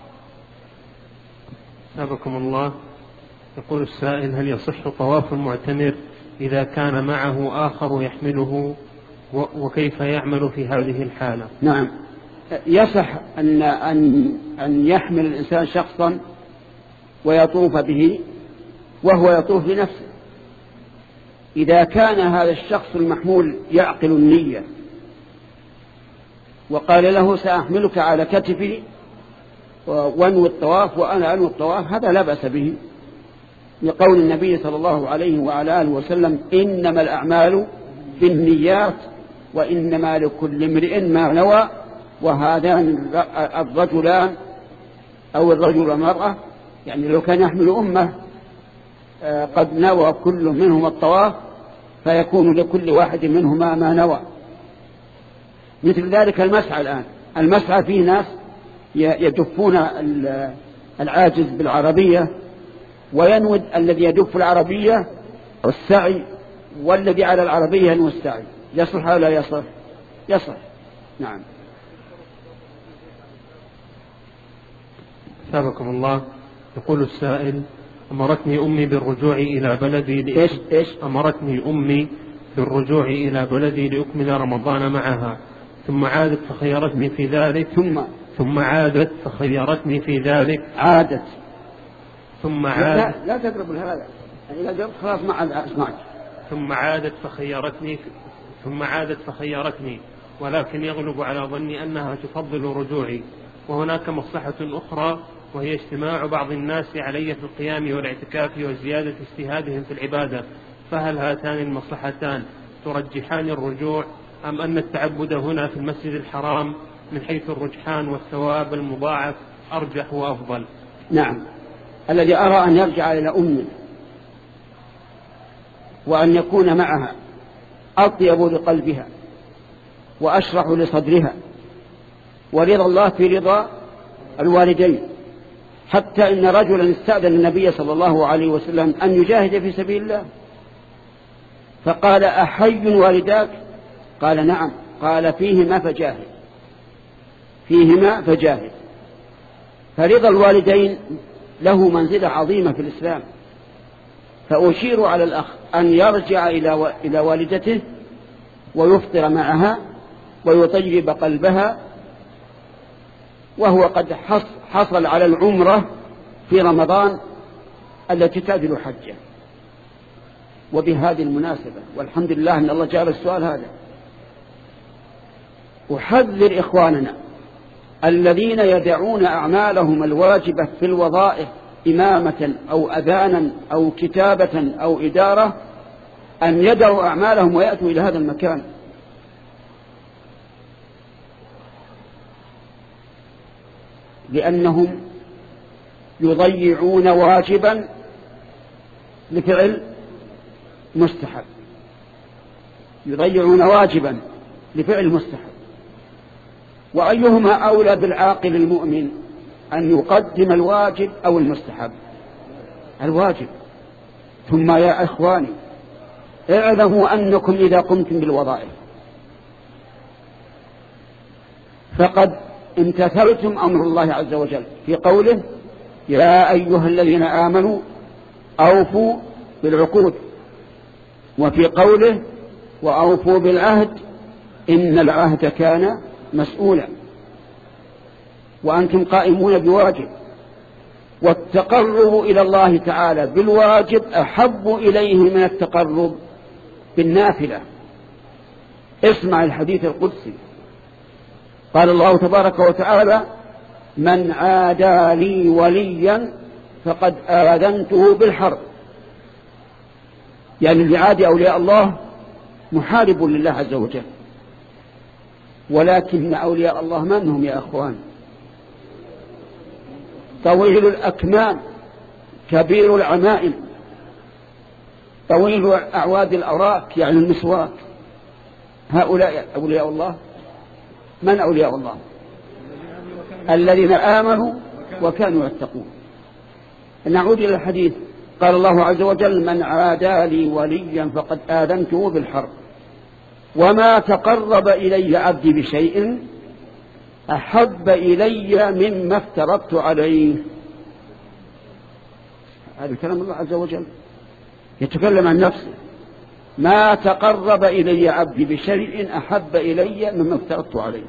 سابقكم الله. يقول السائل: هل يصح طواف المعتمر إذا كان معه آخر يحمله، وكيف يعمل في هذه الحالة؟ نعم، يصح أن, أن, أن يحمل الإنسان شخصا ويطوف به وهو يطوف بنفسه، إذا كان هذا الشخص المحمول يعقل النية وقال له سأحملك على كتفي وانوي الطواف وأنا أنوي الطواف، هذا لا بأس به، لقول النبي صلى الله عليه وعلى آله وسلم: إنما الأعمال بالنيات وإنما لكل امرئ ما نوى. وهذان الرجلان أو الرجل والمرأة يعني لو كان يحمل أمة قد نوى كل منهم الطواف فيكون لكل واحد منهما ما نوى. مثل ذلك المسعى الآن، المسعى فيه ناس يدفون العاجز بالعربية وينود الذي يدف العربية والسعي والذي على العربية المستعد يصلح أو لا يصلح؟ يصلح. نعم. أثابكم الله. يقول السائل: أمرتني أمي بالرجوع إلى بلدي إيش إيش أمرتني أمي بالرجوع إلى بلدي لأكمل رمضان معها، ثم عادت فخيرتني في ذلك ثم ثم عادت فخيرتني في ذلك عادت ثم عادت لا, لا تقرب هذا، إذا جربت خلاص ما عاد أسمعك. ثم عادت فخيرتني ثم عادت فخيرتني ولكن يغلب على ظني أنها تفضل رجوعي، وهناك مصلحة أخرى وهي اجتماع بعض الناس علي في القيام والاعتكاف وزيادة اجتهادهم في العبادة، فهل هاتان المصلحتان ترجحان الرجوع، أم أن التعبد هنا في المسجد الحرام من حيث الرجحان والثواب المضاعف أرجح وأفضل؟ نعم، الذي أرى أن يرجع إلى أمه وأن يكون معها أطيب لقلبها وأشرح لصدرها، ورضا الله في رضا الوالدين، حتى إن رجلا استأذن النبي صلى الله عليه وسلم أن يجاهد في سبيل الله، فقال: أحي والداك؟ قال: نعم. قال: فيهما فجاهد فيهما فجاهد فرضا الوالدين له منزلة عظيمة في الإسلام. فأشير على الأخ أن يرجع إلى والدته ويفطر معها ويطيب قلبها، وهو قد حصل على العمرة في رمضان التي تعدل حجة. وبهذه المناسبة، والحمد لله أن الله جاب السؤال هذا، أحذر إخواننا الذين يدعون أعمالهم الواجبة في الوظائف إمامة أو أذانا أو كتابة أو إدارة أن يدعوا أعمالهم ويأتوا إلى هذا المكان. لأنهم يضيعون واجبا لفعل مستحب يضيعون واجبا لفعل مستحب وأيهما أولى بالعاقل المؤمن أن يقدم الواجب أو المستحب؟ الواجب. ثم يا إخواني اعلموا أنكم إذا قمتم بالوظائف فقد امتثلتم أمر الله عز وجل في قوله: يا أيها الذين آمنوا أوفوا بالعقود، وفي قوله: وأوفوا بالعهد إن العهد كان مسؤولا. وأنتم قائمون بواجب، والتقرب إلى الله تعالى بالواجب أحب إليه من التقرب بالنافلة. اسمع الحديث القدسي، قال الله تبارك وتعالى: من عادى لي وليا فقد آذنته بالحرب. يعني اللي عادي أولياء الله محارب لله عز وجل. ولكن أولياء الله من هم يا أخوان؟ طويل الأكمام، كبير العمائم، طويل أعواد الأراك يعني المسواك. هؤلاء أولياء الله. من أولياء الله؟ الذين آمنوا وكانوا يتقون. نعود إلى الحديث، قال الله عز وجل: من عادى لي وليا فقد آذنته بالحرب وما تقرب إلي عبدي بشيء أحب إلي مما افترضت عليه. هذا كلام الله عز وجل يتكلم عن نفسه: ما تقرب إلي عبدي بشيء أحب إلي مما افترضت عليه.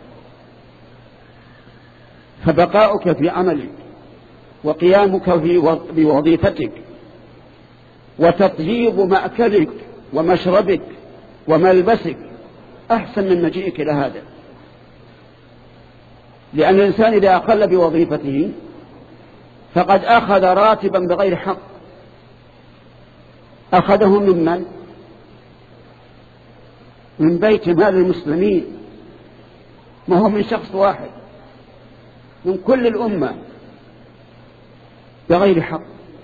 فبقاؤك في عملك وقيامك بوظيفتك وتطيب مأكلك ومشربك وملبسك أحسن من مجيئك إلى هذا. لأن الإنسان إذا أقل بوظيفته فقد أخذ راتبا بغير حق. أخذه من من؟ من بيت مال المسلمين، ما هو من شخص واحد، من كل الأمة بغير حق.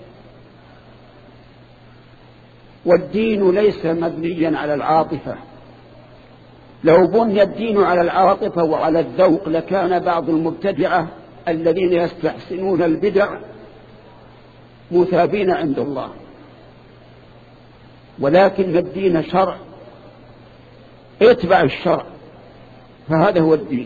والدين ليس مبنيا على العاطفة. لو بني الدين على العاطفة وعلى الذوق لكان بعض المبتدعة الذين يستحسنون البدع مثابين عند الله. ولكن الدين شرع، اتبع الشرع، فهذا هو الدين.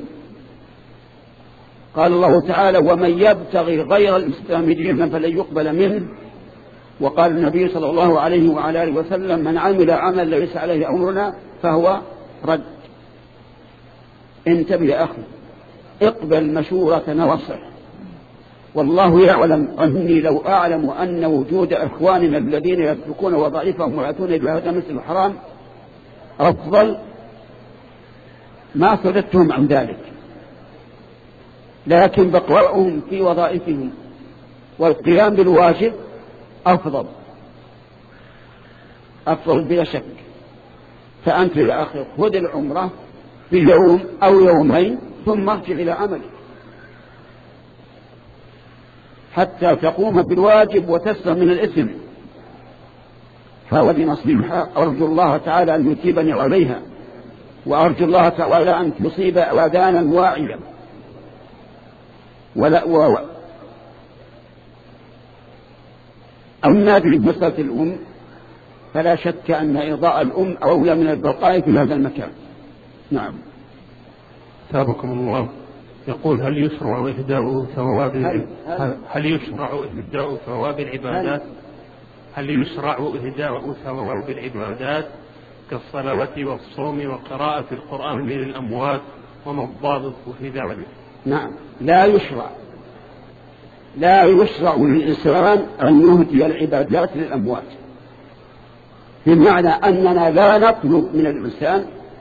قال الله تعالى: ومن يبتغي غير الإسلام دينا فلن يقبل منه. وقال النبي صلى الله عليه وعلى آله وسلم: من عمل عمل ليس عليه أمرنا فهو رد. انتبه يا أخي، اقبل مشورتنا واصح. والله يعلم أني لو أعلم أن وجود إخواننا الذين يتركون وظائفهم ويأتون إلى هذا مثل الحرام أفضل ما صددتهم عن ذلك، لكن بقائهم في وظائفهم والقيام بالواجب أفضل أفضل بلا شك. فأنت يا أخي خذ العمرة في يوم أو يومين ثم ارجع إلى عملك حتى تقوم بالواجب وتسلم من الإثم. فهو بنصيحة أرجو الله تعالى أن يثيبني عليها، وأرجو الله تعالى أن تصيب أذانا واعيا. ولا و... أما في مسألة الأم فلا شك أن إرضاء الأم أولى من البقاء في هذا المكان. نعم. ثابكم الله. يقول: هل يشرع إهداء ثواب هل, هل يشرع إهداء ثواب العبادات هل يشرع إهداء ثواب العبادات كالصلاة والصوم وقراءة القرآن للأموات وما الضابط في ذلك؟ نعم، لا يشرع لا يشرع للإنسان أن يهدي العبادات للأموات، بمعنى أننا لا نطلب من الإنسان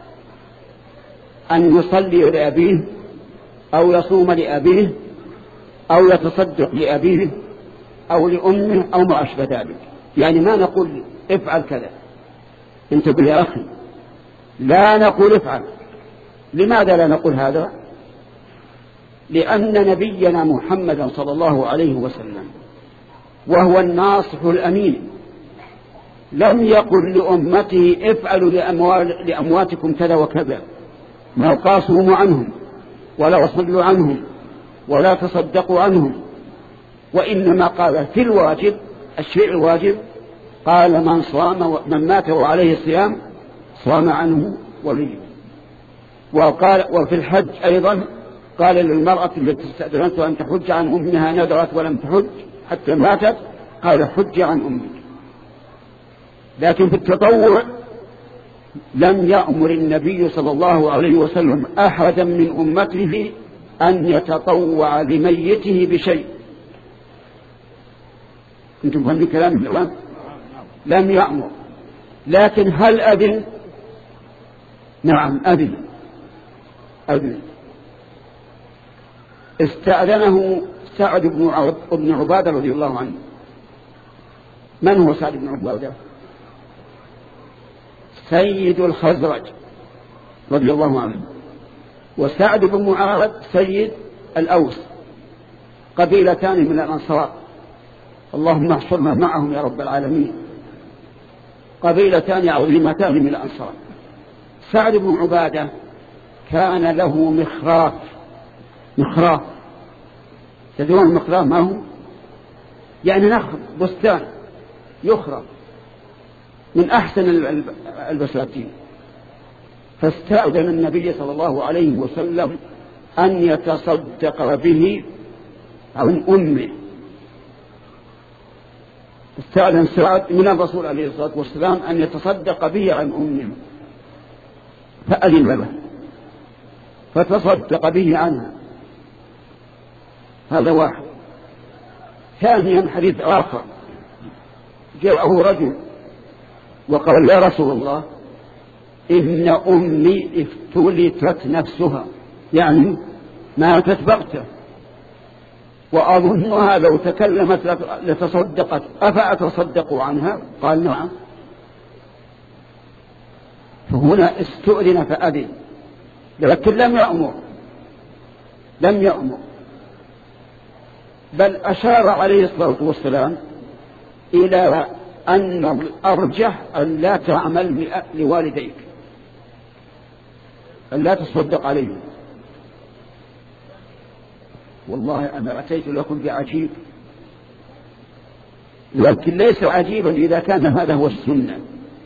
أن يصلي لأبيه أو يصوم لأبيه أو يتصدق لأبيه أو لأمه أو ما أشبه ذلك. يعني ما نقول افعل كذا، انتبه يا أخي، لا نقول افعل. لماذا لا نقول هذا؟ لأن نبينا محمدا صلى الله عليه وسلم وهو الناصح الأمين لم يقل لأمته افعلوا لأموال لأمواتكم كذا وكذا، ما قاصوا عنهم ولا صلوا عنهم ولا تصدقوا عنهم، وإنما قال في الواجب الشيء الواجب قال: من صام من مات وعليه الصيام صام عنه وليه. وقال وفي الحج أيضا قال للمرأة التي استأذنت أن تحج عن أمها نذرت ولم تحج حتى ماتت قال: حج عن أمك. لكن في التطوع لم يأمر النبي صلى الله عليه وسلم أحدا من أمته أن يتطوع لميته بشيء. أنتم فهمتوا كلام الإمام؟ لم يأمر. لكن هل أذن؟ نعم أذن أذن استأذنه سعد بن عبادة رضي الله عنه. من هو سعد بن عبادة؟ سيد الخزرج رضي الله عنه، وسعد بن معاذ سيد الأوس، قبيلتان من الأنصار، اللهم احشرنا معهم يا رب العالمين، قبيلتان عظيمتان من الأنصار. سعد بن عبادة كان له مخراف مخراف تدرون المخراف ما هو؟ يعني نخل بستان يخرف من أحسن البساتين. فاستأذن النبي صلى الله عليه وسلم أن يتصدق به عن أمه. استأذن سعد من الرسول عليه الصلاة والسلام أن يتصدق به عن أمه، فأذن له فتصدق به عنها. هذا واحد. ثانيا حديث آخر، جاءه رجل وقال: يا رسول الله إن أمي افتلتت نفسها، يعني ماتت بغتة، وأظنها لو تكلمت لتصدقت، أفأتصدق عنها؟ قال: نعم. فهنا استؤذن فأذن، لكن لم يأمر لم يأمر بل أشار عليه الصلاة والسلام إلى أن الأرجح أن لا تعمل لوالديك، أن لا تصدق عليهم. والله أنا أتيت لكم بعجيب، لكن ليس عجيبا إذا كان هذا هو السنة.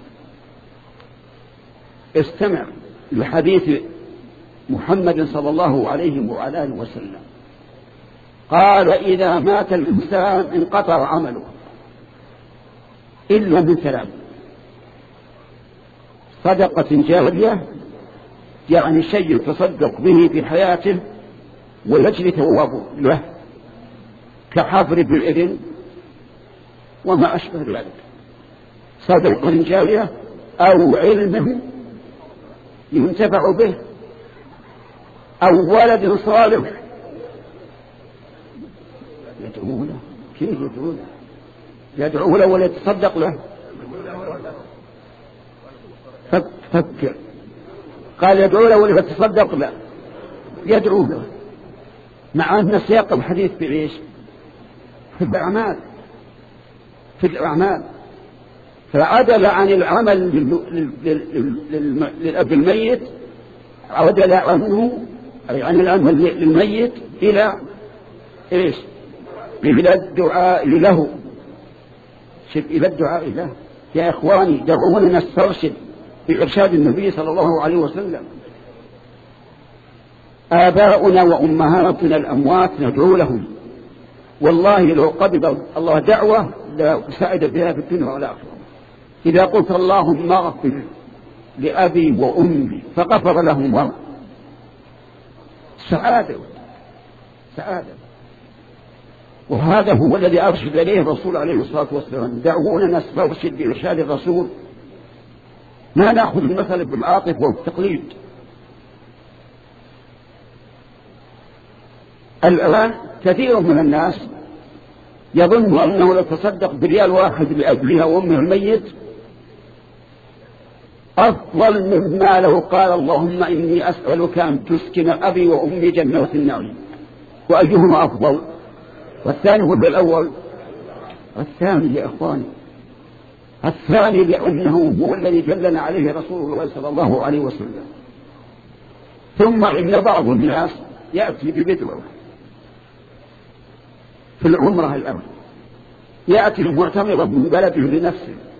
استمع لحديث محمد صلى الله عليه وعلى آله وسلم. قال إذا مات الإنسان انقطع عمله إلا من ثلاث: صدقة جارية، يعني شيء تصدق به في حياته ويجري ثوابه له كحفر بالإذن وما أشبه ذلك، صدقة جارية أو علم ينتفع به أو ولد صالح يدعو له. كيف يدعو له؟ يدعو له ولا يتصدق له؟ فكر. قال يدعو له ولا يتصدق له؟ يدعو له، مع أن سياق الحديث بعيش في الأعمال في الأعمال فعدل عن العمل للأب الميت، عدل عنه أي عن العمل للميت إلى إيش؟ إلى الدعاء له. شوف، إلى الدعاء له. يا إخواني دعونا نسترشد بإرشاد النبي صلى الله عليه وسلم. آباؤنا وأمهاتنا الأموات ندعو لهم، والله لو قبض الله دعوة لا سعد بها في الدنيا والآخرة. إذا قلت اللهم اغفر لأبي وأمي فغفر لهم الله، سعادة سعادة. وهذا هو الذي أرشد إليه الرسول عليه الصلاة والسلام. دعونا نسترشد بإرشاد الرسول، ما نأخذ المثل بالعاطف والتقليد. الآن كثير من الناس يظن أنه لو تصدق بريال واحد لأبيها وأمه الميت أفضل مما لو قال اللهم إني أسألك أن تسكن أبي وأمي جنة النعيم. وأيهما أفضل؟ والثاني ولا الأول؟ الثاني يا إخواني، الثاني، لأنه هو الذي دلنا عليه رسول الله صلى الله عليه وسلم. ثم إن بعض الناس يأتي ببدوة في العمرة الأول، يأتي المعتمر من بلده لنفسه